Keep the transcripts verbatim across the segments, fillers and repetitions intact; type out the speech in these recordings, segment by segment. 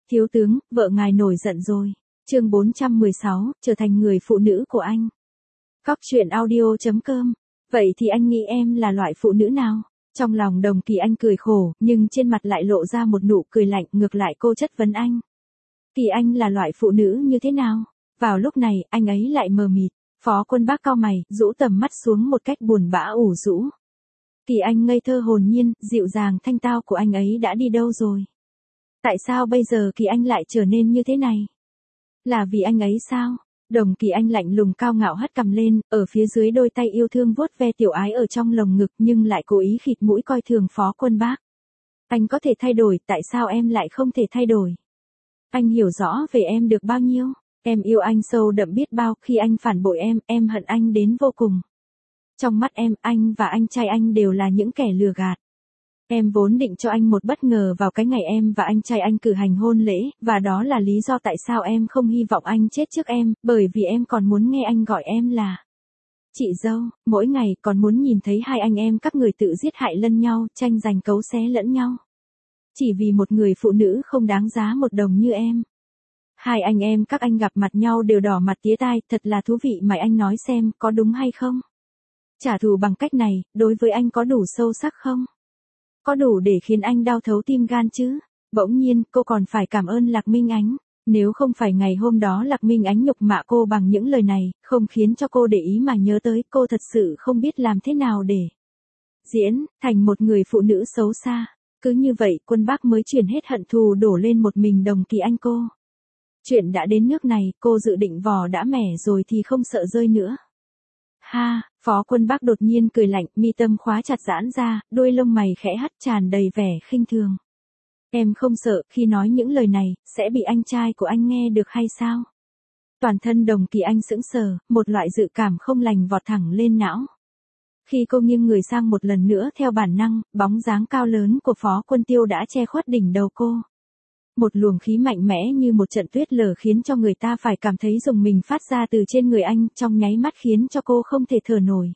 Thiếu tướng, vợ ngài nổi giận rồi. Chương bốn trăm mười sáu, trở thành người phụ nữ của anh. Cóc truyện audio chấm com. Vậy thì anh nghĩ em là loại phụ nữ nào? Trong lòng Đồng Kỳ Anh cười khổ, nhưng trên mặt lại lộ ra một nụ cười lạnh, ngược lại cô chất vấn anh. Kỳ Anh là loại phụ nữ như thế nào? Vào lúc này, anh ấy lại mờ mịt. Phó Quân Bác cau mày, rũ tầm mắt xuống một cách buồn bã ủ rũ. Kỳ Anh ngây thơ hồn nhiên, dịu dàng thanh tao của anh ấy đã đi đâu rồi? Tại sao bây giờ Kỳ Anh lại trở nên như thế này? Là vì anh ấy sao? Đồng Kỳ Anh lạnh lùng cao ngạo hất cằm lên, ở phía dưới đôi tay yêu thương vuốt ve tiểu ái ở trong lồng ngực nhưng lại cố ý khịt mũi coi thường Phó Quân Bác. Anh có thể thay đổi, tại sao em lại không thể thay đổi? Anh hiểu rõ về em được bao nhiêu? Em yêu anh sâu đậm biết bao, khi anh phản bội em, em hận anh đến vô cùng. Trong mắt em, anh và anh trai anh đều là những kẻ lừa gạt. Em vốn định cho anh một bất ngờ vào cái ngày em và anh trai anh cử hành hôn lễ, và đó là lý do tại sao em không hy vọng anh chết trước em, bởi vì em còn muốn nghe anh gọi em là chị dâu, mỗi ngày còn muốn nhìn thấy hai anh em các người tự giết hại lẫn nhau, tranh giành cấu xé lẫn nhau. Chỉ vì một người phụ nữ không đáng giá một đồng như em. Hai anh em các anh gặp mặt nhau đều đỏ mặt tía tai, thật là thú vị mà anh nói xem, có đúng hay không? Trả thù bằng cách này, đối với anh có đủ sâu sắc không? Có đủ để khiến anh đau thấu tim gan chứ? Bỗng nhiên, cô còn phải cảm ơn Lạc Minh Ánh. Nếu không phải ngày hôm đó Lạc Minh Ánh nhục mạ cô bằng những lời này, không khiến cho cô để ý mà nhớ tới, cô thật sự không biết làm thế nào để diễn thành một người phụ nữ xấu xa. Cứ như vậy, Quân Bác mới chuyển hết hận thù đổ lên một mình Đồng Kỳ Anh cô. Chuyện đã đến nước này, cô dự định vò đã mẻ rồi thì không sợ rơi nữa. Ha, Phó Quân Bác đột nhiên cười lạnh, mi tâm khóa chặt giãn ra, đôi lông mày khẽ hắt tràn đầy vẻ khinh thường. Em không sợ, khi nói những lời này, sẽ bị anh trai của anh nghe được hay sao? Toàn thân Đồng Kỳ Anh sững sờ, một loại dự cảm không lành vọt thẳng lên não. Khi cô nghiêng người sang một lần nữa theo bản năng, bóng dáng cao lớn của Phó Quân Tiêu đã che khuất đỉnh đầu cô. Một luồng khí mạnh mẽ như một trận tuyết lở khiến cho người ta phải cảm thấy rùng mình phát ra từ trên người anh, trong nháy mắt khiến cho cô không thể thở nổi.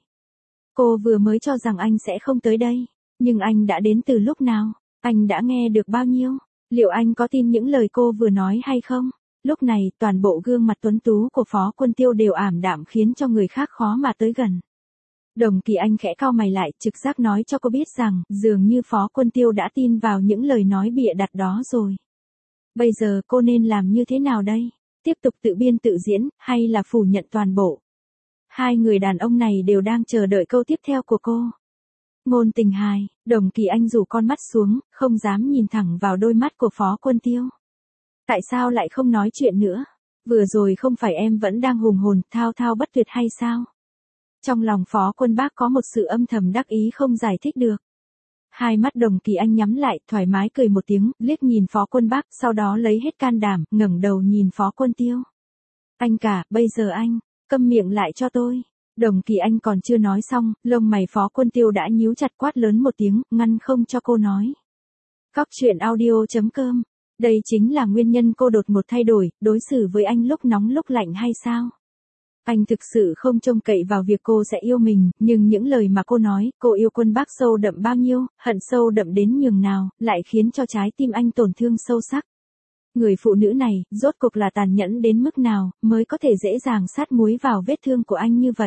Cô vừa mới cho rằng anh sẽ không tới đây, nhưng anh đã đến từ lúc nào? Anh đã nghe được bao nhiêu? Liệu anh có tin những lời cô vừa nói hay không? Lúc này, toàn bộ gương mặt tuấn tú của Phó Quân Tiêu đều ảm đạm khiến cho người khác khó mà tới gần. Đồng Kỳ Anh khẽ cau mày lại, trực giác nói cho cô biết rằng, dường như Phó Quân Tiêu đã tin vào những lời nói bịa đặt đó rồi. Bây giờ cô nên làm như thế nào đây? Tiếp tục tự biên tự diễn, hay là phủ nhận toàn bộ? Hai người đàn ông này đều đang chờ đợi câu tiếp theo của cô. Ngôn tình hài, Đồng Kỳ Anh rủ con mắt xuống, không dám nhìn thẳng vào đôi mắt của Phó Quân Tiêu. Tại sao lại không nói chuyện nữa? Vừa rồi không phải em vẫn đang hùng hồn, thao thao bất tuyệt hay sao? Trong lòng Phó Quân Bác có một sự âm thầm đắc ý không giải thích được. Hai mắt Đồng Kỳ Anh nhắm lại, thoải mái cười một tiếng, liếc nhìn Phó Quân Bác, sau đó lấy hết can đảm, ngẩng đầu nhìn Phó Quân Tiêu. Anh cả, bây giờ anh, câm miệng lại cho tôi. Đồng Kỳ Anh còn chưa nói xong, lông mày Phó Quân Tiêu đã nhíu chặt, quát lớn một tiếng, ngăn không cho cô nói. Cóc truyện audio chấm com. Đây chính là nguyên nhân cô đột ngột thay đổi, đối xử với anh lúc nóng lúc lạnh hay sao? Anh thực sự không trông cậy vào việc cô sẽ yêu mình, nhưng những lời mà cô nói, cô yêu Quân Bác sâu đậm bao nhiêu, hận sâu đậm đến nhường nào, lại khiến cho trái tim anh tổn thương sâu sắc. Người phụ nữ này, rốt cuộc là tàn nhẫn đến mức nào, mới có thể dễ dàng sát muối vào vết thương của anh như vậy.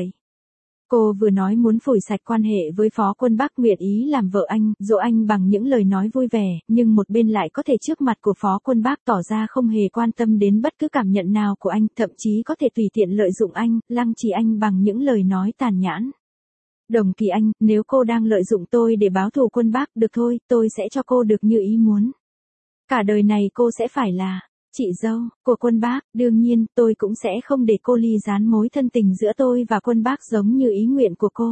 Cô vừa nói muốn phủi sạch quan hệ với Phó Quân Bác, nguyện ý làm vợ anh, dỗ anh bằng những lời nói vui vẻ, nhưng một bên lại có thể trước mặt của Phó Quân Bác tỏ ra không hề quan tâm đến bất cứ cảm nhận nào của anh, thậm chí có thể tùy tiện lợi dụng anh, lăng trì anh bằng những lời nói tàn nhẫn. Đồng Kỳ Anh, nếu cô đang lợi dụng tôi để báo thù Quân Bác, được thôi, tôi sẽ cho cô được như ý muốn. Cả đời này cô sẽ phải là chị dâu của Quân Bác, đương nhiên, tôi cũng sẽ không để cô ly gián mối thân tình giữa tôi và Quân Bác giống như ý nguyện của cô.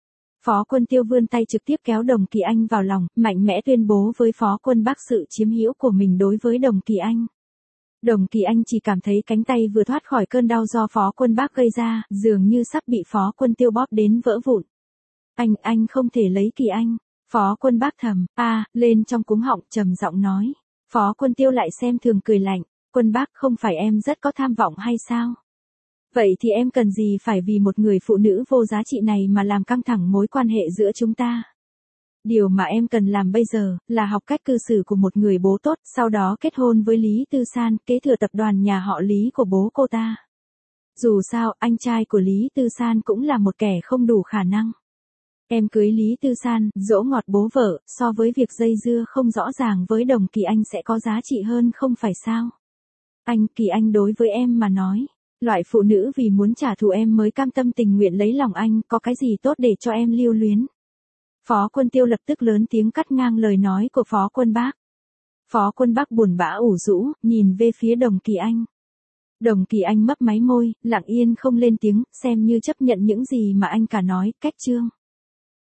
Phó Quân Tiêu vươn tay trực tiếp kéo Đồng Kỳ Anh vào lòng, mạnh mẽ tuyên bố với Phó Quân Bác sự chiếm hữu của mình đối với Đồng Kỳ Anh. Đồng Kỳ Anh chỉ cảm thấy cánh tay vừa thoát khỏi cơn đau do Phó Quân Bác gây ra, dường như sắp bị Phó Quân Tiêu bóp đến vỡ vụn. Anh, anh không thể lấy Kỳ Anh. Phó Quân Bác thầm, a, lên trong cuống họng, trầm giọng nói. Phó Quân Tiêu lại xem thường cười lạnh, Quân Bác, không phải em rất có tham vọng hay sao? Vậy thì em cần gì phải vì một người phụ nữ vô giá trị này mà làm căng thẳng mối quan hệ giữa chúng ta? Điều mà em cần làm bây giờ, là học cách cư xử của một người bố tốt, sau đó kết hôn với Lý Tư San, kế thừa tập đoàn nhà họ Lý của bố cô ta. Dù sao, anh trai của Lý Tư San cũng là một kẻ không đủ khả năng. Em cưới Lý Tư San, dỗ ngọt bố vợ, so với việc dây dưa không rõ ràng với Đồng Kỳ Anh sẽ có giá trị hơn không phải sao? Anh, Kỳ Anh đối với em mà nói, loại phụ nữ vì muốn trả thù em mới cam tâm tình nguyện lấy lòng anh, có cái gì tốt để cho em lưu luyến? Phó Quân Tiêu lập tức lớn tiếng cắt ngang lời nói của Phó Quân Bác. Phó Quân Bác buồn bã ủ rũ, nhìn về phía Đồng Kỳ Anh. Đồng Kỳ Anh mấp máy môi, lặng yên không lên tiếng, xem như chấp nhận những gì mà anh cả nói, cách chương.